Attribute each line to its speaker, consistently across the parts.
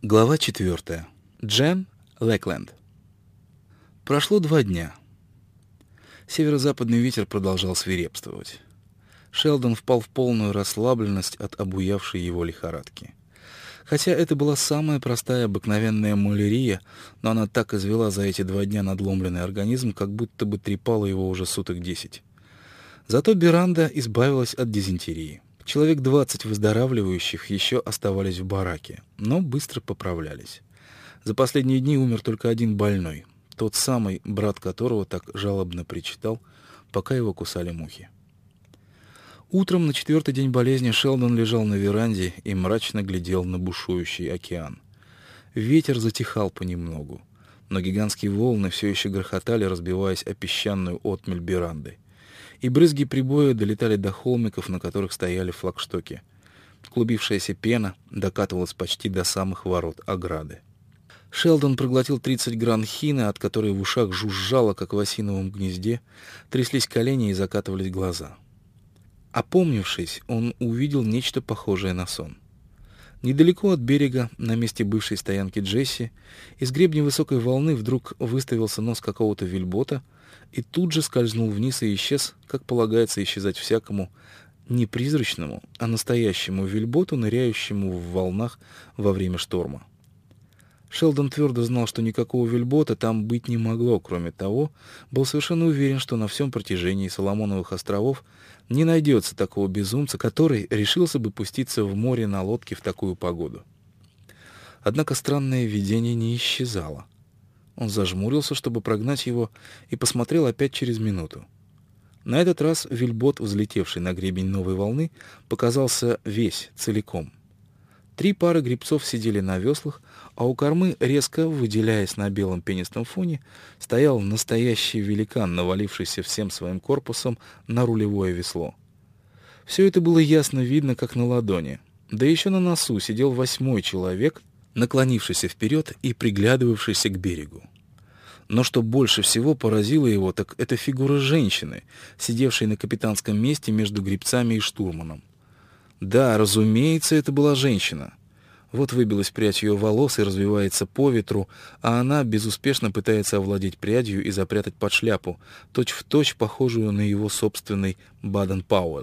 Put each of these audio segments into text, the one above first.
Speaker 1: Глава 4. Джен Лэкленд. Прошло 2 дня. Северо-западный ветер продолжал свирепствовать. Шелдон впал в полную расслабленность от обуявшей его лихорадки. Хотя это была самая простая обыкновенная малярия, но она так извела за эти 2 дня надломленный организм, как будто бы трепала его уже суток 10. Зато Беранда избавилась от дизентерии. Человек 20 выздоравливающих еще оставались в бараке, но быстро поправлялись. За последние дни умер только один больной, тот самый, брат которого так жалобно причитал, пока его кусали мухи. Утром на 4-й день болезни Шелдон лежал на веранде и мрачно глядел на бушующий океан. Ветер затихал понемногу, но гигантские волны все еще грохотали, разбиваясь о песчаную отмель Беранды. И брызги прибоя долетали до холмиков, на которых стояли флагштоки. Клубившаяся пена докатывалась почти до самых ворот ограды. Шелдон проглотил 30 гран хины, от которой в ушах жужжало, как в осиновом гнезде, тряслись колени и закатывались глаза. Опомнившись, он увидел нечто похожее на сон. Недалеко от берега, на месте бывшей стоянки Джесси, из гребня высокой волны вдруг выставился нос какого-то вельбота и тут же скользнул вниз и исчез, как полагается исчезать всякому, не призрачному, а настоящему вельботу, ныряющему в волнах во время шторма. Шелдон твердо знал, что никакого вельбота там быть не могло, кроме того, был совершенно уверен, что на всем протяжении Соломоновых островов не найдется такого безумца, который решился бы пуститься в море на лодке в такую погоду. Однако странное видение не исчезало. Он зажмурился, чтобы прогнать его, и посмотрел опять через минуту. На этот раз вельбот, взлетевший на гребень новой волны, показался весь, целиком. 3 пары гребцов сидели на веслах, а у кормы, резко выделяясь на белом пенистом фоне, стоял настоящий великан, навалившийся всем своим корпусом на рулевое весло. Все это было ясно видно, как на ладони. Да еще на носу сидел 8-й человек, наклонившийся вперед и приглядывавшийся к берегу. Но что больше всего поразило его, так это фигура женщины, сидевшей на капитанском месте между гребцами и штурманом. Да, разумеется, это была женщина. Вот выбилась прядь ее волос и развивается по ветру, а она безуспешно пытается овладеть прядью и запрятать под шляпу, точь-в-точь похожую на его собственный Баден-Пауэлл.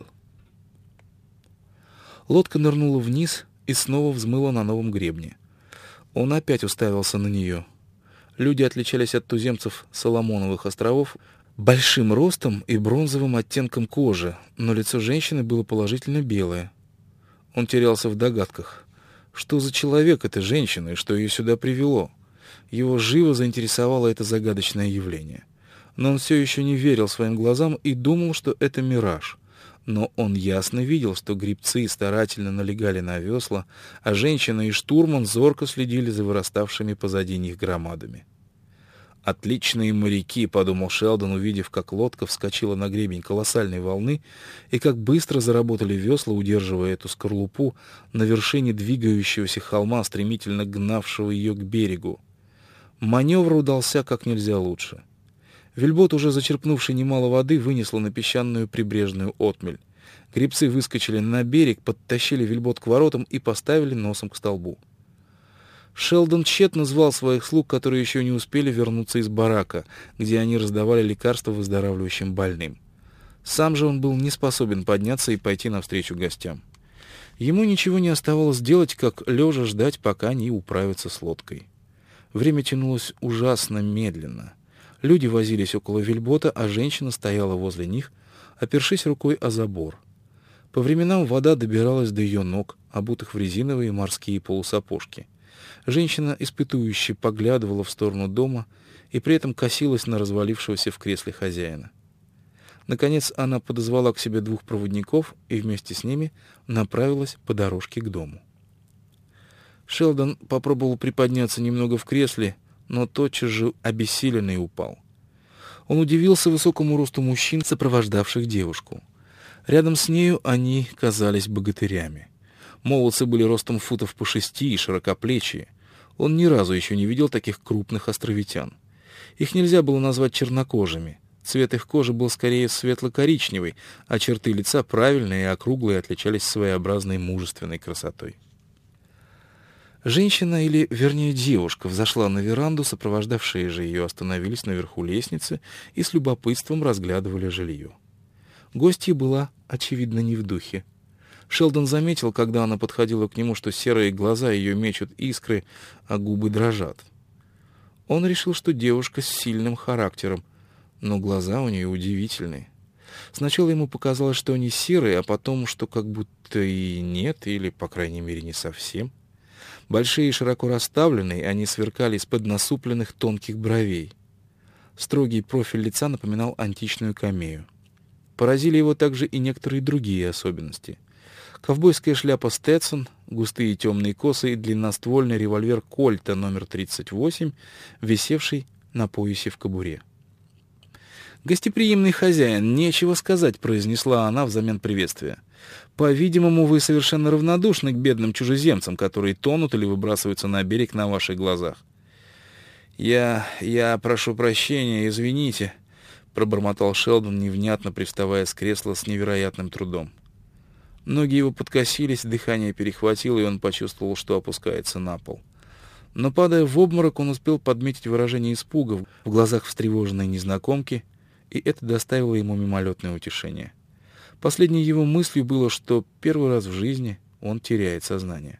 Speaker 1: Лодка нырнула вниз и снова взмыла на новом гребне. Он опять уставился на нее. Люди отличались от туземцев Соломоновых островов большим ростом и бронзовым оттенком кожи, но лицо женщины было положительно белое. Он терялся в догадках. Что за человек эта женщина и что ее сюда привело? Его живо заинтересовало это загадочное явление. Но он все еще не верил своим глазам и думал, что это мираж. Но он ясно видел, что гребцы старательно налегали на весла, а женщина и штурман зорко следили за выраставшими позади них громадами. «Отличные моряки», — подумал Шелдон, увидев, как лодка вскочила на гребень колоссальной волны и как быстро заработали весла, удерживая эту скорлупу на вершине двигающегося холма, стремительно гнавшего ее к берегу. Маневр удался как нельзя лучше. Вельбот, уже зачерпнувший немало воды, вынесло на песчаную прибрежную отмель. Гребцы выскочили на берег, подтащили вельбот к воротам и поставили носом к столбу. Шелдон тщетно звал своих слуг, которые еще не успели вернуться из барака, где они раздавали лекарства выздоравливающим больным. Сам же он был не способен подняться и пойти навстречу гостям. Ему ничего не оставалось делать, как лежа ждать, пока они управятся с лодкой. Время тянулось ужасно медленно. Люди возились около вельбота, а женщина стояла возле них, опершись рукой о забор. По временам вода добиралась до ее ног, обутых в резиновые морские полусапожки. Женщина испытующе поглядывала в сторону дома и при этом косилась на развалившегося в кресле хозяина. Наконец она подозвала к себе 2 проводников и вместе с ними направилась по дорожке к дому. Шелдон попробовал приподняться немного в кресле, но тотчас же обессиленный упал. Он удивился высокому росту мужчин, сопровождавших девушку. Рядом с нею они казались богатырями. Молодцы были ростом футов по 6 и широкоплечие. Он ни разу еще не видел таких крупных островитян. Их нельзя было назвать чернокожими. Цвет их кожи был скорее светло-коричневый, а черты лица правильные и округлые отличались своеобразной мужественной красотой. Женщина, или, вернее, девушка, взошла на веранду, сопровождавшие же ее остановились наверху лестницы и с любопытством разглядывали жилье. Гостья была, очевидно, не в духе. Шелдон заметил, когда она подходила к нему, что серые глаза ее мечут искры, а губы дрожат. Он решил, что девушка с сильным характером, но глаза у нее удивительные. Сначала ему показалось, что они серые, а потом, что как будто и нет, или, по крайней мере, не совсем. Большие и широко расставленные, они сверкали из-под насупленных тонких бровей. Строгий профиль лица напоминал античную камею. Поразили его также и некоторые другие особенности. Ковбойская шляпа Стетсон, густые темные косы и длинноствольный револьвер Кольта номер 38, висевший на поясе в кобуре. «Гостеприимный хозяин, нечего сказать», — произнесла она взамен приветствия. «По-видимому, вы совершенно равнодушны к бедным чужеземцам, которые тонут или выбрасываются на берег на ваших глазах». «Я прошу прощения, извините», — пробормотал Шелдон, невнятно привставая с кресла с невероятным трудом. Ноги его подкосились, дыхание перехватило, и он почувствовал, что опускается на пол. Но, падая в обморок, он успел подметить выражение испуга в глазах встревоженной незнакомки, и это доставило ему мимолетное утешение. Последней его мыслью было, что первый раз в жизни он теряет сознание.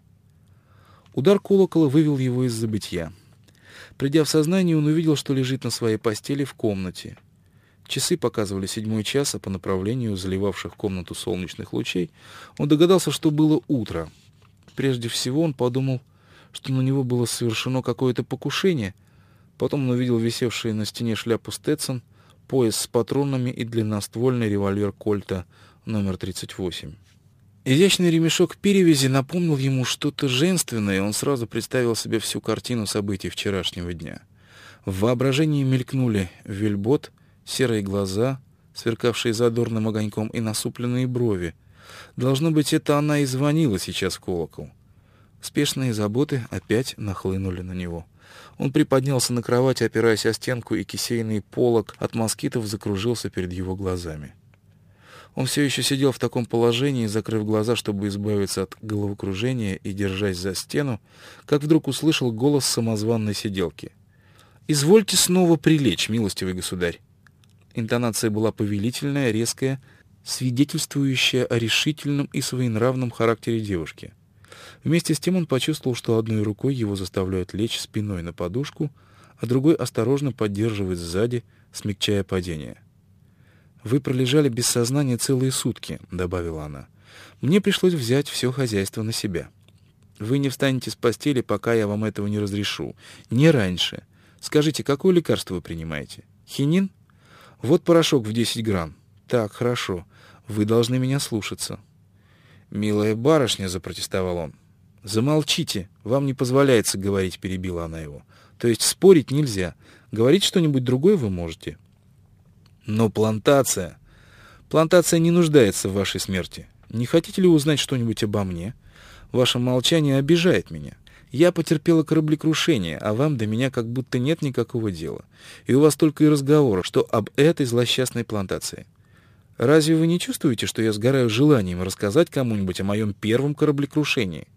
Speaker 1: Удар колокола вывел его из забытья. Придя в сознание, он увидел, что лежит на своей постели в комнате. Часы показывали 7 час, а по направлению заливавших комнату солнечных лучей он догадался, что было утро. Прежде всего он подумал, что на него было совершено какое-то покушение. Потом он увидел висевшие на стене шляпу Стетсон, пояс с патронами и длинноствольный револьвер Кольта номер 38. Изящный ремешок перевязи напомнил ему что-то женственное, и он сразу представил себе всю картину событий вчерашнего дня. В воображении мелькнули вельбот, серые глаза, сверкавшие задорным огоньком, и насупленные брови. Должно быть, это она и звонила сейчас в колокол. Спешные заботы опять нахлынули на него. Он приподнялся на кровати, опираясь о стенку, и кисейный полог от москитов закружился перед его глазами. Он все еще сидел в таком положении, закрыв глаза, чтобы избавиться от головокружения и держась за стену, как вдруг услышал голос самозванной сиделки. «Извольте снова прилечь, милостивый государь». Интонация была повелительная, резкая, свидетельствующая о решительном и своенравном характере девушки. Вместе с тем он почувствовал, что одной рукой его заставляют лечь спиной на подушку, а другой осторожно поддерживает сзади, смягчая падение. «Вы пролежали без сознания целые сутки», — добавила она. «Мне пришлось взять все хозяйство на себя. Вы не встанете с постели, пока я вам этого не разрешу. Не раньше. Скажите, какое лекарство вы принимаете? Хинин? Вот порошок в 10 грамм. Так, хорошо. Вы должны меня слушаться». «Милая барышня», — запротестовал он. «Замолчите. Вам не позволяется говорить», — перебила она его. «То есть спорить нельзя. Говорить что-нибудь другое вы можете». «Но плантация... Плантация не нуждается в вашей смерти. Не хотите ли узнать что-нибудь обо мне? Ваше молчание обижает меня. Я потерпела кораблекрушение, а вам до меня как будто нет никакого дела. И у вас только и разговора, что об этой злосчастной плантации. Разве вы не чувствуете, что я сгораю желанием рассказать кому-нибудь о моем первом кораблекрушении?»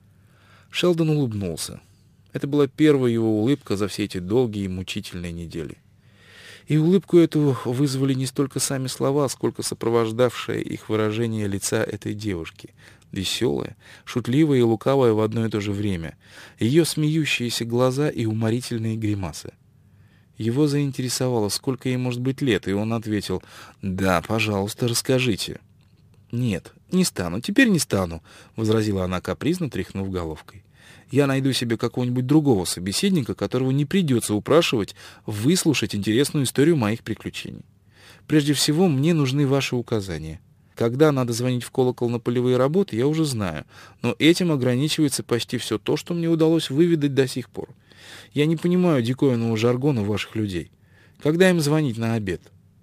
Speaker 1: Шелдон улыбнулся. Это была первая его улыбка за все эти долгие и мучительные недели. И улыбку эту вызвали не столько сами слова, сколько сопровождавшее их выражение лица этой девушки. Веселая, шутливая и лукавая в одно и то же время. Ее смеющиеся глаза и уморительные гримасы. Его заинтересовало, сколько ей может быть лет, и он ответил: «Да, пожалуйста, расскажите». «Нет, не стану, теперь не стану», — возразила она капризно, тряхнув головкой. «Я найду себе какого-нибудь другого собеседника, которого не придется упрашивать выслушать интересную историю моих приключений. Прежде всего, мне нужны ваши указания. Когда надо звонить в колокол на полевые работы, я уже знаю, но этим ограничивается почти все то, что мне удалось выведать до сих пор. Я не понимаю диковинного жаргона ваших людей. Когда им звонить на обед?»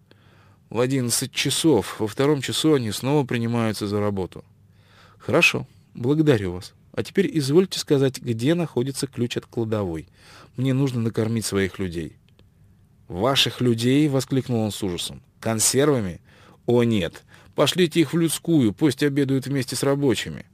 Speaker 1: «В 11 часов. Во 2 часу они снова принимаются за работу». «Хорошо, благодарю вас. А теперь извольте сказать, где находится ключ от кладовой. Мне нужно накормить своих людей». «Ваших людей?» — воскликнул он с ужасом. «Консервами? О, нет. Пошлите их в людскую, пусть обедают вместе с рабочими».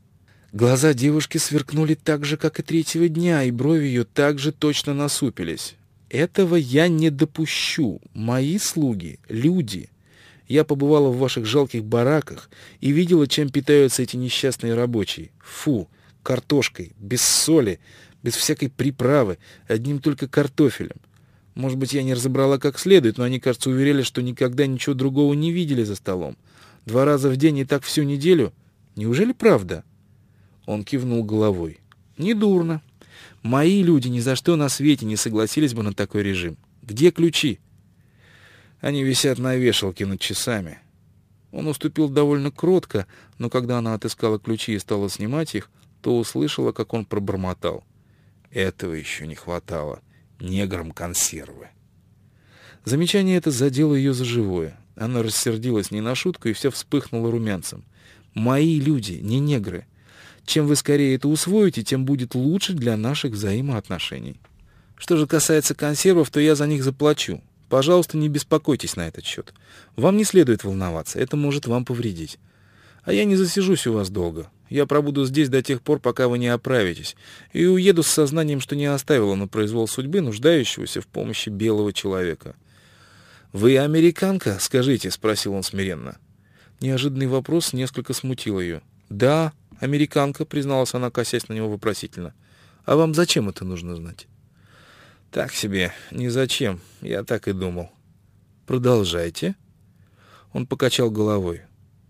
Speaker 1: Глаза девушки сверкнули так же, как и третьего дня, и брови ее также точно насупились. «Этого я не допущу. Мои слуги — люди. Я побывала в ваших жалких бараках и видела, чем питаются эти несчастные рабочие. Фу, картошкой, без соли, без всякой приправы, одним только картофелем. Может быть, я не разобрала как следует, но они, кажется, уверяли, что никогда ничего другого не видели за столом. 2 раза в день и так всю неделю. Неужели правда?» Он кивнул головой. «Недурно. Мои люди ни за что на свете не согласились бы на такой режим. Где ключи?» «Они висят на вешалке над часами». Он уступил довольно кротко, но когда она отыскала ключи и стала снимать их, то услышала, как он пробормотал: «Этого еще не хватало. Неграм консервы». Замечание это задело ее за живое. Она рассердилась не на шутку и вся вспыхнула румянцем. «Мои люди, не негры. Чем вы скорее это усвоите, тем будет лучше для наших взаимоотношений. Что же касается консервов, то я за них заплачу. Пожалуйста, не беспокойтесь на этот счет. Вам не следует волноваться, это может вам повредить. А я не засижусь у вас долго. Я пробуду здесь до тех пор, пока вы не оправитесь, и уеду с сознанием, что не оставила на произвол судьбы нуждающегося в помощи белого человека». «Вы американка, скажите?» — спросил он смиренно. Неожиданный вопрос несколько смутил ее. «Да, американка», — призналась она, косясь на него вопросительно. «А вам зачем это нужно знать?» «Так себе, ни зачем, я так и думал». «Продолжайте». Он покачал головой.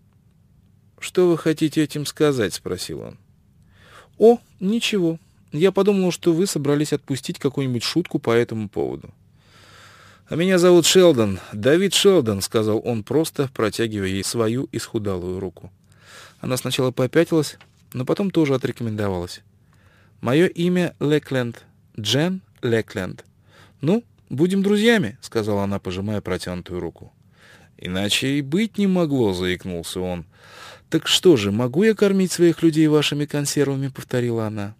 Speaker 1: «Что вы хотите этим сказать?» — спросил он. «О, ничего. Я подумал, что вы собрались отпустить какую-нибудь шутку по этому поводу». «А меня зовут Шелдон, Давид Шелдон», — сказал он, просто протягивая ей свою исхудалую руку. Она сначала попятилась, но потом тоже отрекомендовалась. «Мое имя Лекленд, Джен Лекленд». «Ну, будем друзьями», — сказала она, пожимая протянутую руку. «Иначе и быть не могло», — заикнулся он. «Так что же, могу я кормить своих людей вашими консервами?» — повторила она.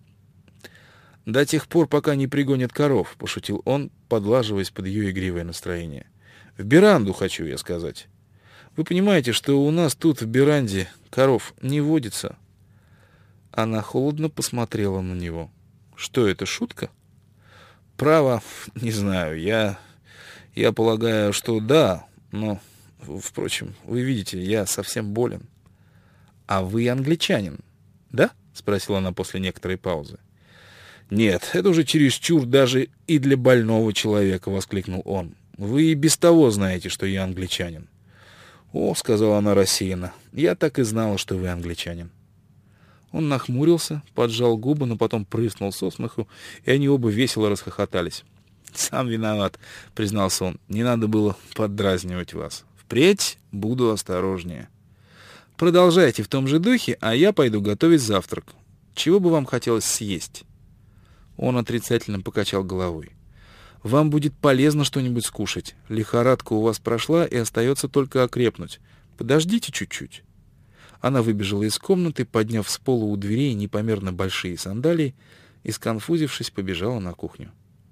Speaker 1: «До тех пор, пока не пригонят коров», — пошутил он, подлаживаясь под ее игривое настроение. «В Беранду хочу я сказать. Вы понимаете, что у нас тут в Беранде коров не водится?» Она холодно посмотрела на него. «Что это, шутка?» «Право, не знаю. Я полагаю, что да, но, впрочем, вы видите, я совсем болен». «А вы англичанин, да?» — спросила она после некоторой паузы. «Нет, это уже чересчур даже и для больного человека», — воскликнул он. «Вы и без того знаете, что я англичанин». «О», — сказала она рассеянно, — «я так и знала, что вы англичанин». Он нахмурился, поджал губы, но потом прыснул со смеху, и они оба весело расхохотались. «Сам виноват», — признался он, — «не надо было поддразнивать вас. Впредь буду осторожнее. Продолжайте в том же духе, а я пойду готовить завтрак. Чего бы вам хотелось съесть?» Он отрицательно покачал головой. «Вам будет полезно что-нибудь скушать. Лихорадка у вас прошла, и остается только окрепнуть. Подождите чуть-чуть». Она выбежала из комнаты, подняв с пола у дверей непомерно большие сандалии, и, сконфузившись, побежала на кухню.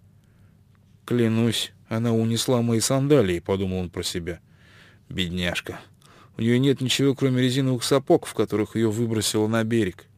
Speaker 1: «Клянусь, она унесла мои сандалии», — подумал он про себя. «Бедняжка. У нее нет ничего, кроме резиновых сапог, в которых ее выбросило на берег.